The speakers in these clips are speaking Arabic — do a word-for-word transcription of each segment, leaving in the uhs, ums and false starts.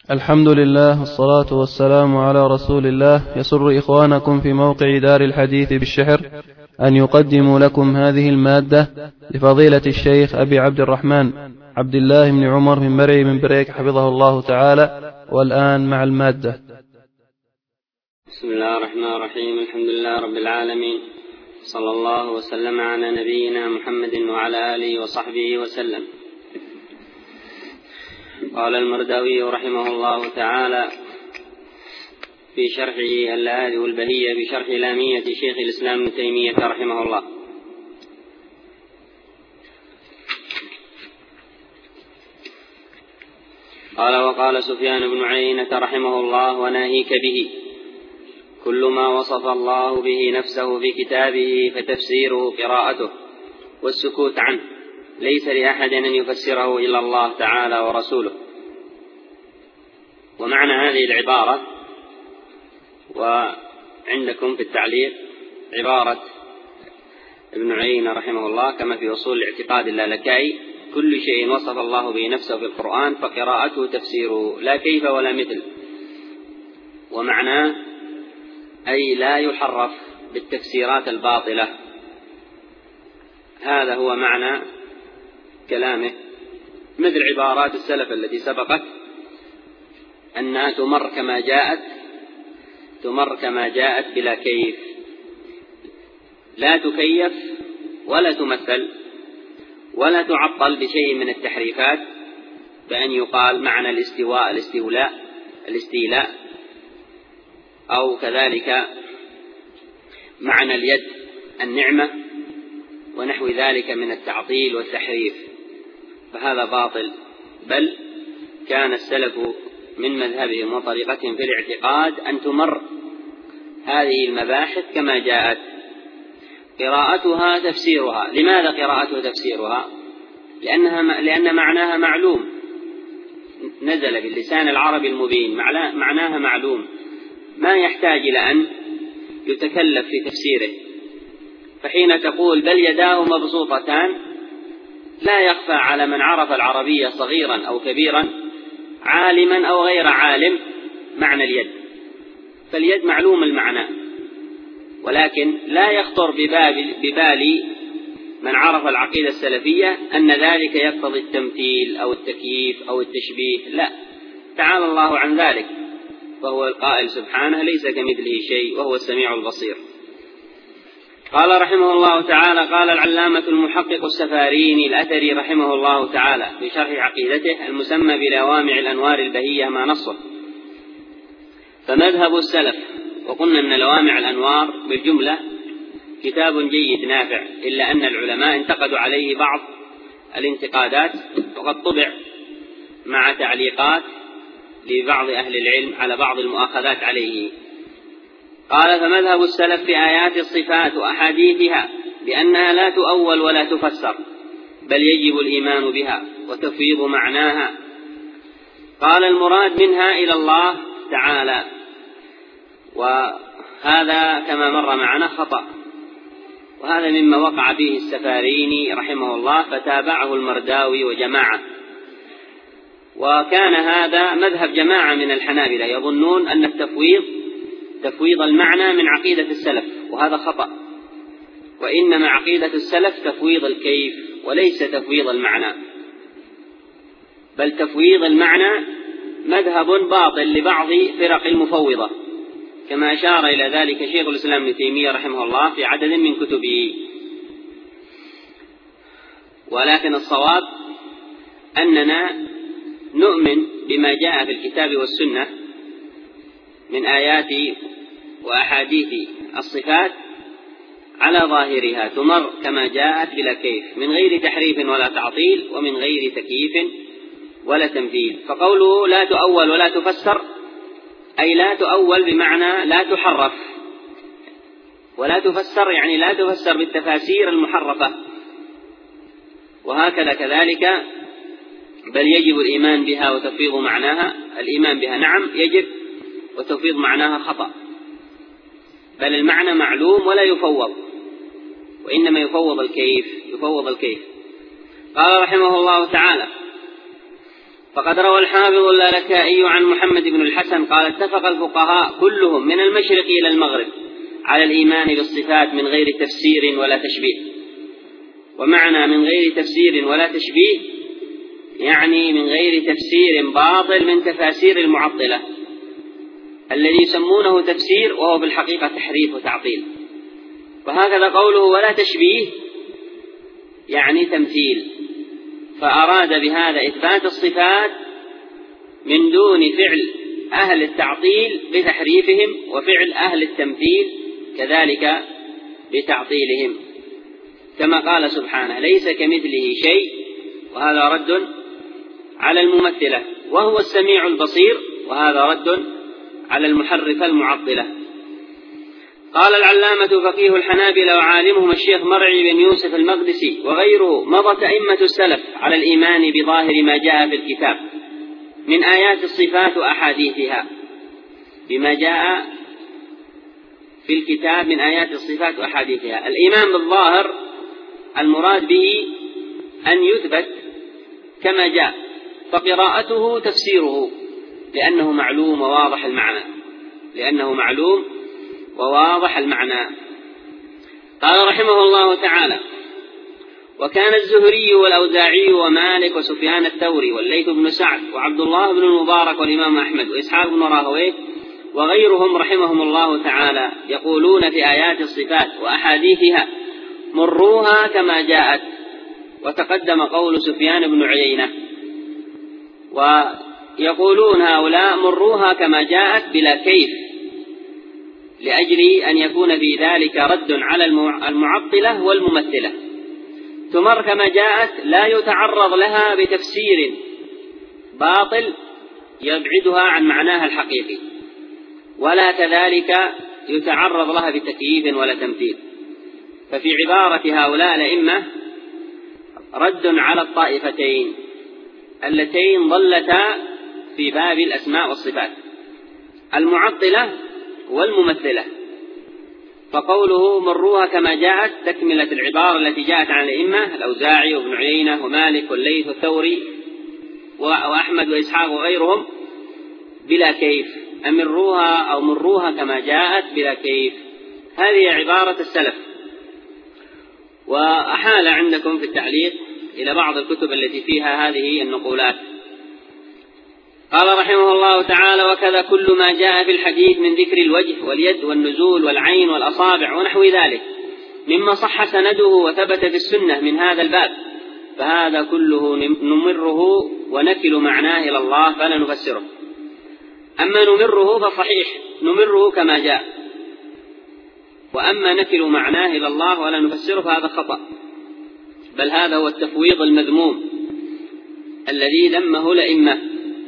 الحمد لله والصلاة والسلام على رسول الله. يسر إخوانكم في موقع دار الحديث بالشحر أن يقدموا لكم هذه المادة لفضيلة الشيخ أبي عبد الرحمن عبد الله بن عمر بن مرعي من بريك حفظه الله تعالى. والآن مع المادة. بسم الله الرحمن الرحيم. الحمد لله رب العالمين، صلى الله وسلم على نبينا محمد وعلى آله وصحبه وسلم. قال المرداوي رحمه الله تعالى في شرحه اللآذ والبهية بشرح لامية شيخ الإسلام ابن تيمية رحمه الله: قال: وقال سفيان بن عيينة رحمه الله: وناهيك به كل ما وصف الله به نفسه في كتابه فتفسيره قراءته والسكوت عنه، ليس لأحد أن يفسره إلا الله تعالى ورسوله. ومعنى هذه العبارة، وعندكم في التعليق عبارة ابن عيينة رحمه الله كما في أصول الاعتقاد اللالكائي: كل شيء وصف الله به نفسه في القرآن فقراءته تفسيره، لا كيف ولا مثل. ومعناه أي لا يحرف بالتفسيرات الباطلة. هذا هو معنى كلامه، مثل عبارات السلف التي سبقت أنها تمر كما جاءت تمر كما جاءت بلا كيف، لا تكيف ولا تمثل ولا تعطل بشيء من التحريفات، بأن يقال معنى الاستواء الاستولاء الاستيلاء، أو كذلك معنى اليد النعمة، ونحو ذلك من التعطيل والتحريف، فهذا باطل. بل كان السلف من مذهبهم وطريقتهم في الاعتقاد أن تمر هذه المباحث كما جاءت، قراءتها تفسيرها. لماذا قراءتها تفسيرها؟ لأنها لأن معناها معلوم، نزل باللسان العربي المبين، معناها معلوم، ما يحتاج إلى أن يتكلف في تفسيره. فحين تقول بل يداه مبسوطتان، لا يخفى على من عرف العربية صغيرا أو كبيرا، عالما أو غير عالم، معنى اليد. فاليد معلوم المعنى، ولكن لا يخطر ببال, ببال من عرف العقيدة السلفية أن ذلك يقتضي التمثيل أو التكييف أو التشبيه. لا، تعالى الله عن ذلك، فهو القائل سبحانه: ليس كمثله شيء وهو السميع البصير. قال رحمه الله تعالى: قال العلامة المحقق السفاريني الأثري رحمه الله تعالى في شرح عقيدته المسمى بلوامع الأنوار البهية ما نصه: فمذهب السلف. وقلنا أن لوامع الأنوار بالجملة كتاب جيد نافع، إلا أن العلماء انتقدوا عليه بعض الانتقادات، وقد طبع مع تعليقات لبعض أهل العلم على بعض المؤاخذات عليه. قال: فمذهب السلف في آيات الصفات وأحاديثها بأنها لا تؤول ولا تفسر، بل يجب الإيمان بها وتفويض معناها. قال: المراد منها إلى الله تعالى، وهذا كما مر معنا خطأ، وهذا مما وقع فيه السفاريني رحمه الله، فتابعه المرداوي وجماعة. وكان هذا مذهب جماعة من الحنابلة، يظنون أن التفويض تفويض المعنى من عقيدة السلف، وهذا خطأ. وإنما عقيدة السلف تفويض الكيف وليس تفويض المعنى، بل تفويض المعنى مذهب باطل لبعض فرق المفوضة، كما أشار إلى ذلك شيخ الإسلام ابن تيمية رحمه الله في عدد من كتبه. ولكن الصواب أننا نؤمن بما جاء في الكتاب والسنة من آيات وأحاديث الصفات على ظاهرها، تمر كما جاءت بلا كيف، من غير تحريف ولا تعطيل، ومن غير تكييف ولا تمثيل. فقوله لا تؤول ولا تفسر، أي لا تؤول بمعنى لا تحرف، ولا تفسر يعني لا تفسر بالتفاسير المحرفة. وهكذا كذلك بل يجب الإيمان بها وتفويض معناها. الإيمان بها نعم يجب، وتفويض معناها خطأ، بل المعنى معلوم ولا يفوض، وإنما يفوض الكيف يفوض الكيف. قال رحمه الله تعالى: فقد روى الحافظ اللالكائي عن محمد بن الحسن قال اتفق الفقهاء كلهم من المشرق إلى المغرب على الإيمان بالصفات من غير تفسير ولا تشبيه. ومعنى من غير تفسير ولا تشبيه يعني من غير تفسير باطل من تفاسير المعطلة الذي يسمونه تفسير وهو بالحقيقة تحريف وتعطيل. وهكذا قوله ولا تشبيه يعني تمثيل، فأراد بهذا إثبات الصفات من دون فعل أهل التعطيل بتحريفهم وفعل أهل التمثيل كذلك بتعطيلهم، كما قال سبحانه ليس كمثله شيء، وهذا رد على الممثلة، وهو السميع البصير، وهذا رد على المحرف المعطلة. قال العلامة فقيه الحنابلة وعالمهم الشيخ مرعي بن يوسف المقدسي وغيره مضت أئمة السلف على الإيمان بظاهر ما جاء في الكتاب من آيات الصفات وأحاديثها، بما جاء في الكتاب من آيات الصفات وأحاديثها. الإيمان بالظاهر المراد به أن يثبت كما جاء، فقراءته تفسيره لأنه معلوم وواضح المعنى، لأنه معلوم وواضح المعنى. قال رحمه الله تعالى وكان الزهري والأوزاعي ومالك وسفيان الثوري والليث بن سعد وعبد الله بن المبارك والإمام أحمد وإسحاق بن راهويه وغيرهم رحمهم الله تعالى يقولون في آيات الصفات وأحاديثها مروها كما جاءت. وتقدم قول سفيان بن عيينة، ويقولون هؤلاء مروها كما جاءت بلا كيف، لأجل أن يكون في ذلك رد على المعطلة والممثلة. تمر كما جاءت لا يتعرض لها بتفسير باطل يبعدها عن معناها الحقيقي، ولا كذلك يتعرض لها بتكييف ولا تمثيل. ففي عبارة هؤلاء الأئمة رد على الطائفتين اللتين ضلتا في باب الأسماء والصفات، المعطلة والممثلة. فقوله مروها كما جاءت تكملة العبارة التي جاءت عن الأئمة الأوزاعي وابن عيينة ومالك والليث والثوري وأحمد وإسحاق وغيرهم بلا كيف، أمروها أو مروها كما جاءت بلا كيف. هذه عبارة السلف. وأحال عندكم في التعليق إلى بعض الكتب التي فيها هذه النقولات. قال رحمه الله تعالى وكذا كل ما جاء في الحديث من ذكر الوجه واليد والنزول والعين والأصابع ونحو ذلك مما صح سنده وثبت في السنة من هذا الباب، فهذا كله نمره ونكل معناه إلى الله فلا نفسره. أما نمره فصحيح نمره كما جاء، وأما نكل معناه إلى الله ولا نفسره فهذا خطأ، بل هذا هو التفويض المذموم الذي ذمه الأئمة.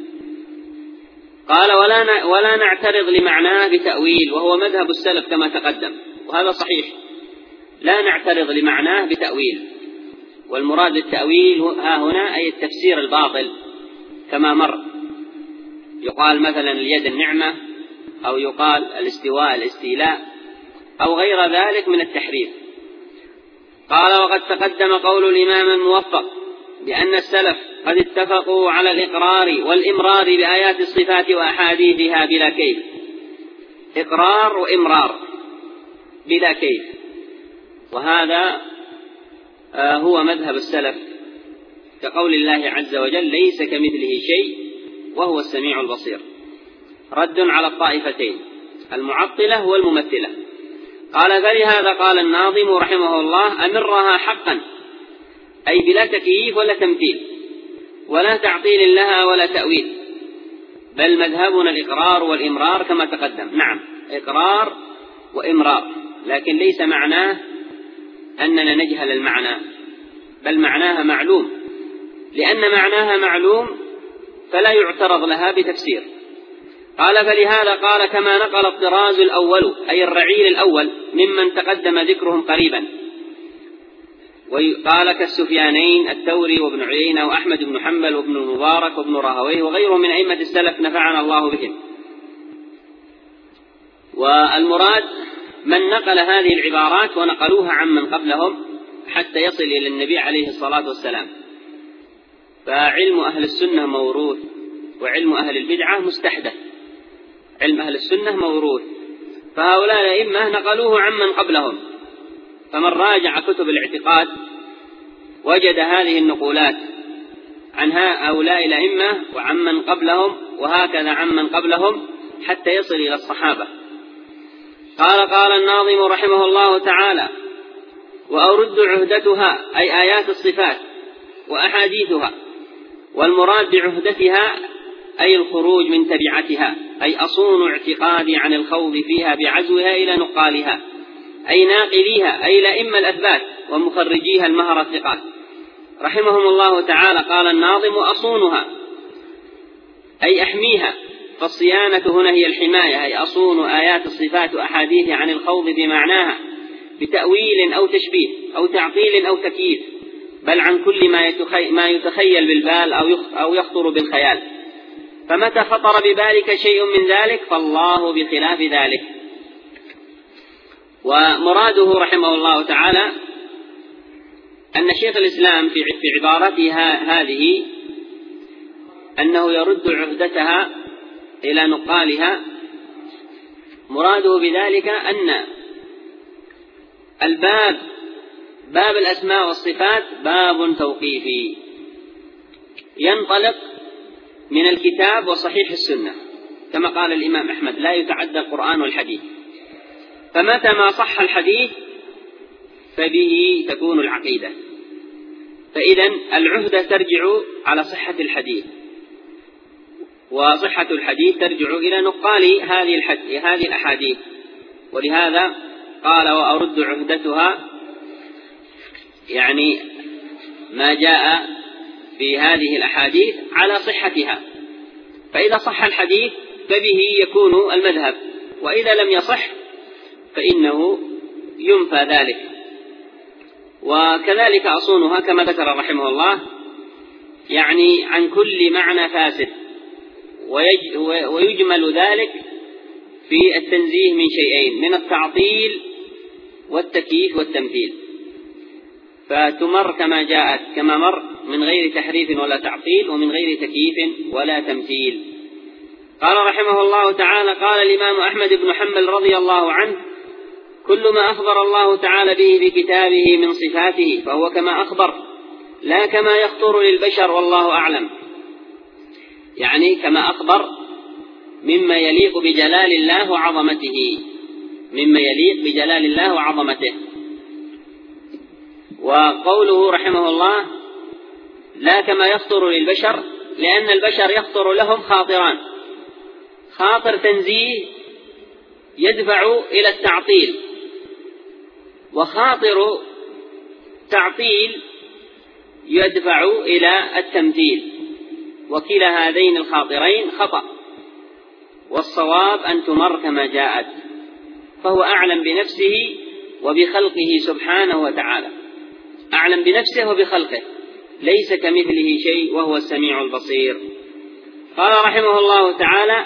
قال ولا ولا نعترض لمعناه بتأويل، وهو مذهب السلف كما تقدم، وهذا صحيح، لا نعترض لمعناه بتأويل. والمراد بالتأويل ها هنا أي التفسير الباطل كما مر، يقال مثلا اليد النعمة، أو يقال الاستواء الاستيلاء، أو غير ذلك من التحريف. قال وقد تقدم قول الإمام الموفق بأن السلف قد اتفقوا على الإقرار والإمرار بآيات الصفات وأحاديثها بلا كيف، إقرار وإمرار بلا كيف، وهذا هو مذهب السلف، كقول الله عز وجل ليس كمثله شيء وهو السميع البصير، رد على الطائفتين المعطلة والممثلة. قال فلهذا قال الناظم رحمه الله أمرها حقا، أي بلا تكييف ولا تمثيل ولا تعطيل لها ولا تأويل، بل مذهبنا الإقرار والإمرار كما تقدم. نعم إقرار وإمرار، لكن ليس معناه أننا نجهل المعنى، بل معناها معلوم، لأن معناها معلوم فلا يعترض لها بتفسير. قال فلهذا قال كما نقل الطراز الأول أي الرعيل الأول ممن تقدم ذكرهم قريبا، وقال كالسفيانين الثوري وابن عيينة وأحمد بن حنبل وابن المبارك وابن راهويه وغيرهم من أئمة السلف نفعنا الله بهم. والمراد من نقل هذه العبارات ونقلوها عمن قبلهم حتى يصل إلى النبي عليه الصلاة والسلام، فعلم أهل السنة موروث، وعلم أهل البدعة مستحدث. علم أهل السنة موروث، فهؤلاء الأئمة نقلوه عمن قبلهم، فمن راجع كتب الاعتقاد وجد هذه النقولات عن هؤلاء الأئمة وعمن قبلهم، وهكذا عمن قبلهم حتى يصل إلى الصحابة. قال قال الناظم رحمه الله تعالى: وأرد عهدتها أي آيات الصفات وأحاديثها، والمراد بعهدتها أي الخروج من تبعتها، أي أصون اعتقادي عن الخوض فيها بعزوها إلى نقالها، أي ناقليها، أي لئم الأثبات ومخرجيها المهر الثقات رحمهم الله تعالى. قال الناظم: أصونها أي أحميها، فالصيانة هنا هي الحماية، أي أصون آيات الصفات وأحاديث عن الخوض بمعناها بتأويل أو تشبيه أو تعطيل أو تكييف، بل عن كل ما يتخيل بالبال أو يخطر بالخيال، فمتى خطر ببالك شيء من ذلك فالله بخلاف ذلك. ومراده رحمه الله تعالى أن شيخ الإسلام في عبارته هذه أنه يرد عهدتها إلى نقالها، مراده بذلك أن الباب باب الأسماء والصفات باب توقيفي ينطلق من الكتاب وصحيح السنة، كما قال الإمام أحمد: لا يتعدى القرآن والحديث. فمتى ما صح الحديث فبه تكون العقيدة، فإذن العهدة ترجع على صحة الحديث، وصحة الحديث ترجع إلى نقال هذه الأحاديث، ولهذا قال: وأرد عهدتها، يعني ما جاء في هذه الأحاديث على صحتها، فإذا صح الحديث فبه يكون المذهب، وإذا لم يصح فإنه ينفى ذلك. وكذلك أصونها كما ذكر رحمه الله، يعني عن كل معنى فاسد، ويجمل ذلك في التنزيه من شيئين: من التعطيل والتكييف والتمثيل، فتمر كما جاءت كما مر من غير تحريف ولا تعطيل، ومن غير تكييف ولا تمثيل. قال رحمه الله تعالى: قال الإمام أحمد بن حنبل رضي الله عنه: كل ما أخبر الله تعالى به في كتابه من صفاته فهو كما أخبر، لا كما يخطر للبشر، والله أعلم. يعني كما أخبر مما يليق بجلال الله وعظمته، مما يليق بجلال الله وعظمته. وقوله رحمه الله: لا كما يخطر للبشر، لأن البشر يخطر لهم خاطران: خاطر تنزيه يدفع إلى التعطيل، وخاطر تعطيل يدفع إلى التمثيل، وكلا هذين الخاطرين خطأ، والصواب أن تمر كما جاءت، فهو أعلم بنفسه وبخلقه سبحانه وتعالى، أعلم بنفسه وبخلقه، ليس كمثله شيء وهو السميع البصير. قال رحمه الله تعالى: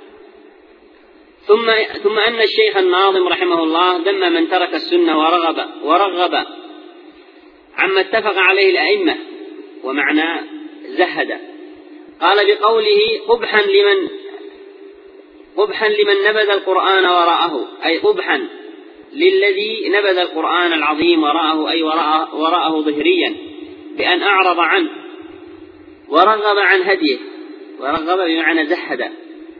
ثم, ثم أن الشيخ الناظم رحمه الله ذم من ترك السنة ورغب, ورغب عما اتفق عليه الأئمة، ومعنى زهد. قال بقوله: قبحا لمن, قبحا لمن نبذ القرآن وراءه، أي قبحا للذي نبذ القرآن العظيم وراءه، أي وراءه, وراءه ظهريا بأن أعرض عنه، ورغب عن هديه، ورغب بمعنى زهد.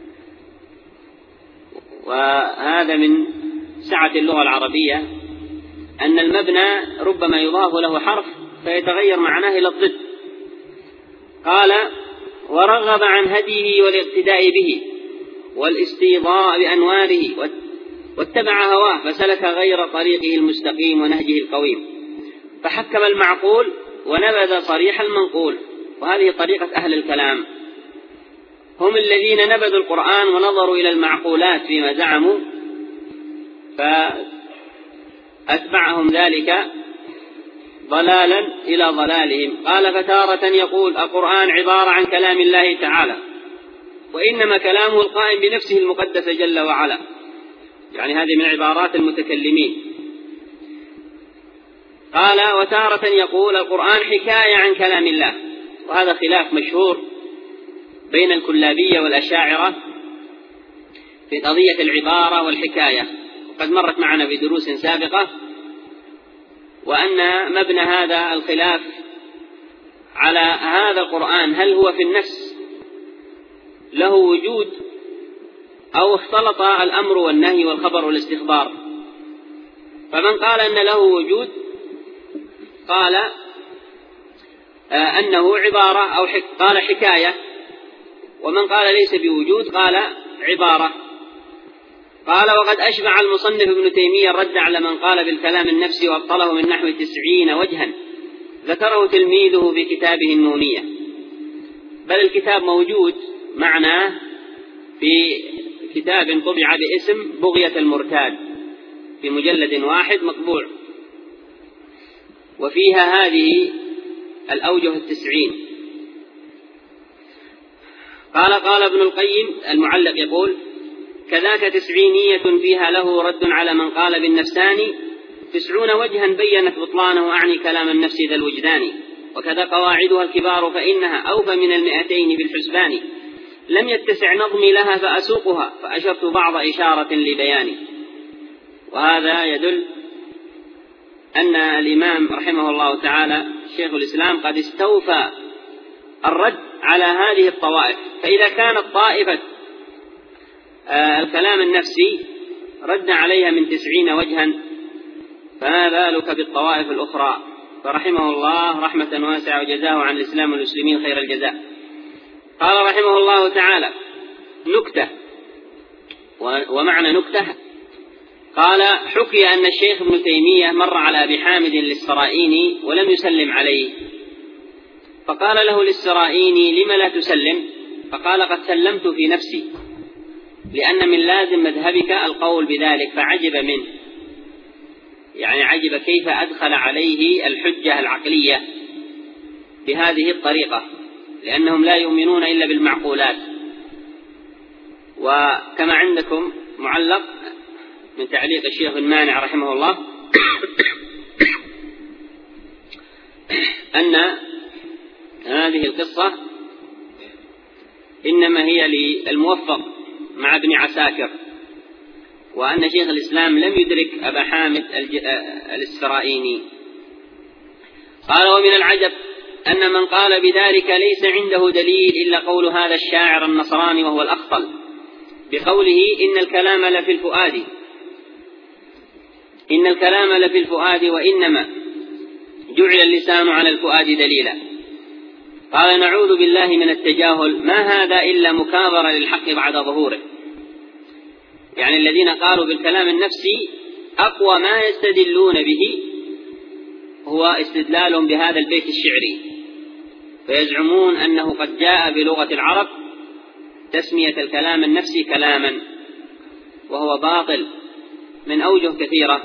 وهذا من سعة اللغة العربية أن المبنى ربما يضاف له حرف فيتغير معناه إلى الضد. قال: ورغب عن هديه والاقتداء به والاستيضاء بأنواره، واتبع هواه فسلك غير طريقه المستقيم ونهجه القويم، فحكم المعقول ونبذ صريح المنقول. وهذه طريقة أهل الكلام، هم الذين نبذوا القرآن ونظروا إلى المعقولات فيما زعموا، فأتبعهم ذلك ضلالا إلى ضلالهم. قال: فتارة يقول القرآن عبارة عن كلام الله تعالى، وإنما كلامه القائم بنفسه المقدس جل وعلا، يعني هذه من عبارات المتكلمين. قال: وتارة يقول القرآن حكاية عن كلام الله، وهذا خلاف مشهور بين الكلابية والأشاعرة في قضية العبارة والحكاية، وقد مرت معنا في دروس سابقة، وأن مبنى هذا الخلاف على هذا القرآن هل هو في النفس له وجود أو اختلط الأمر والنهي والخبر والاستخبار. فمن قال أن له وجود قال أنه عبارة أو حك قال حكاية، ومن قال ليس بوجود قال عبارة. قال وقد أشبع المصنف ابن تيمية الرد على من قال بالكلام النفسي وأبطله من نحو تسعين وجها ذكره تلميذه في كتابه النونية، بل الكتاب موجود معنا في كتاب طبع باسم بغية المرتاد في مجلد واحد مطبوع، وفيها هذه الأوجه التسعين. قال قال ابن القيم المعلق يقول كذاك تسعينية فيها له رد على من قال بالنفساني تسعون وجها بينت بطلانه أعني كلام النفس ذا الوجدان، وكذا قواعدها الكبار فإنها أوفى من المئتين بالحسبان، لم يتسع نظمي لها فأسوقها فأشرت بعض إشارة لبياني. وهذا يدل أن الإمام رحمه الله تعالى شيخ الإسلام قد استوفى الرد على هذه الطوائف. فإذا كانت طائفة الكلام النفسي رد عليها من تسعين وجها، فما بالك بالطوائف الأخرى؟ فرحمه الله رحمة واسعة وجزاه عن الإسلام والمسلمين خير الجزاء. قال رحمه الله تعالى نكتة، ومعنى نكتة قال حكي أن الشيخ ابن تيمية مر على أبي حامد الإسرائيني ولم يسلم عليه، فقال له الإسرائيني لم لا تسلم؟ فقال قد سلمت في نفسي، لأن من لازم مذهبك القول بذلك، فعجب منه، يعني عجب كيف أدخل عليه الحجة العقلية بهذه الطريقة، لأنهم لا يؤمنون إلا بالمعقولات. وكما عندكم معلق من تعليق الشيخ المانع رحمه الله أن هذه القصة إنما هي للموفق مع ابن عساكر، وأن شيخ الإسلام لم يدرك أبا حامد الإسرائيني. قال ومن العجب أن من قال بذلك ليس عنده دليل إلا قول هذا الشاعر النصراني وهو الأخطل بقوله إن الكلام لفي الفؤاد إن الكلام لفي الفؤاد وإنما جعل اللسان على الفؤاد دليلا. قال نعوذ بالله من التجاهل، ما هذا إلا مكابرة للحق بعد ظهوره. يعني الذين قالوا بالكلام النفسي أقوى ما يستدلون به هو استدلالهم بهذا البيت الشعري، فيزعمون أنه قد جاء بلغة العرب تسمية الكلام النفسي كلاما، وهو باطل من أوجه كثيرة.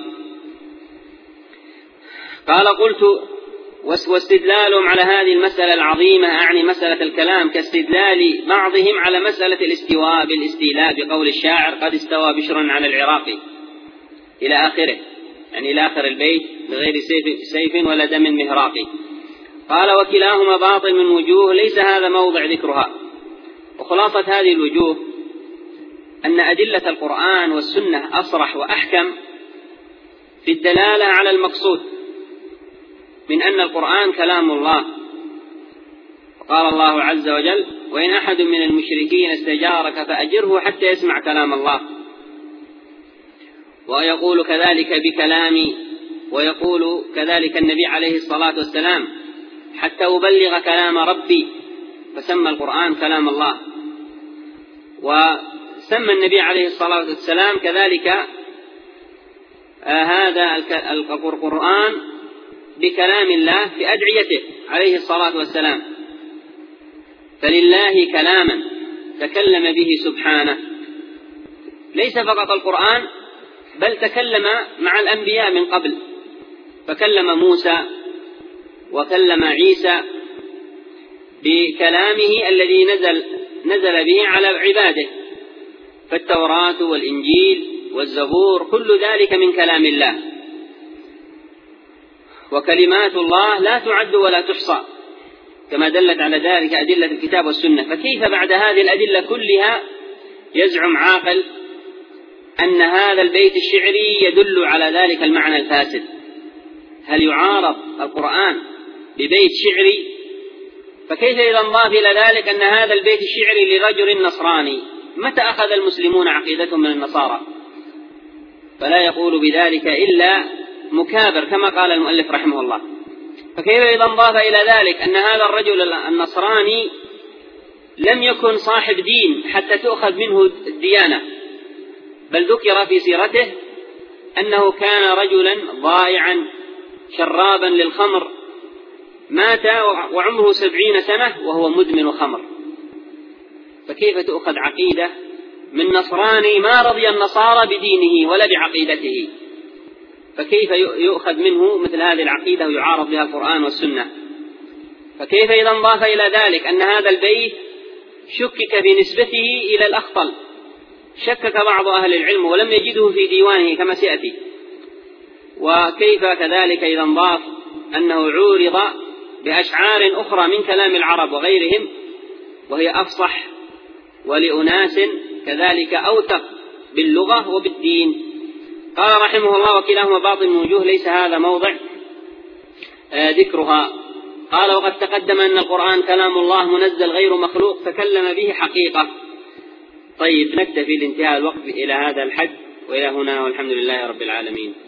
قال قلت واستدلالهم على هذه المسألة العظيمة أعني مسألة الكلام كاستدلال بعضهم على مسألة الاستواء بالاستيلاء بقول الشاعر قد استوى بشر على العراق إلى آخره، يعني إلى آخر البيت بغير سيف, سيف ولا دم مهراقي. قال وكلاهما باطل من وجوه ليس هذا موضع ذكرها. وخلاصة هذه الوجوه أن أدلة القرآن والسنة أصرح وأحكم في الدلالة على المقصود من أن القرآن كلام الله. قال الله عز وجل وإن أحد من المشركين استجارك فأجره حتى يسمع كلام الله. ويقول كذلك بكلامي، ويقول كذلك النبي عليه الصلاة والسلام حتى أبلغ كلام ربي، فسمى القرآن كلام الله. وسمى النبي عليه الصلاة والسلام كذلك آه هذا القرآن بكلام الله في أدعيته عليه الصلاة والسلام، فلله كلاما تكلم به سبحانه، ليس فقط القرآن بل تكلم مع الأنبياء من قبل، فكلم موسى وكلم عيسى بكلامه الذي نزل نزل به على عباده، فالتوراة والإنجيل والزبور كل ذلك من كلام الله، وكلمات الله لا تعد ولا تحصى. كما دلت على ذلك أدلة الكتاب والسنة، فكيف بعد هذه الأدلة كلها يزعم عاقل أن هذا البيت الشعري يدل على ذلك المعنى الفاسد؟ هل يعارض القرآن ببيت شعري؟ فكيف إذا انضاف إلى ذلك أن هذا البيت الشعري لرجل نصراني؟ متى أخذ المسلمون عقيدتهم من النصارى؟ فلا يقول بذلك إلا مكابر كما قال المؤلف رحمه الله. فكيف إذا انضاف إلى ذلك أن هذا الرجل النصراني لم يكن صاحب دين حتى تؤخذ منه الديانة، بل ذكر في سيرته أنه كان رجلا ضائعا شرابا للخمر، مات وعمره سبعين سنة وهو مدمن خمر. فكيف تؤخذ عقيدة من نصراني ما رضي النصارى بدينه ولا بعقيدته؟ فكيف يؤخذ منه مثل هذه العقيدة ويعارض بها القرآن والسنة؟ فكيف إذا انضاف إلى ذلك أن هذا البيت شكك في نسبته إلى الأخطل، شكك بعض أهل العلم ولم يجده في ديوانه كما سيأتي؟ وكيف كذلك إذا انضاف أنه عورض بأشعار أخرى من كلام العرب وغيرهم وهي أفصح ولأناس كذلك أوثق باللغة وبالدين؟ قال رحمه الله: وكلاهما باطل من وجوه ليس هذا موضع ذكرها. قال: وقد تقدم أن القرآن كلام الله منزل غير مخلوق تكلم به حقيقة. طيب، نكتفي لانتهاء الوقت إلى هذا الحد وإلى هنا، والحمد لله رب العالمين.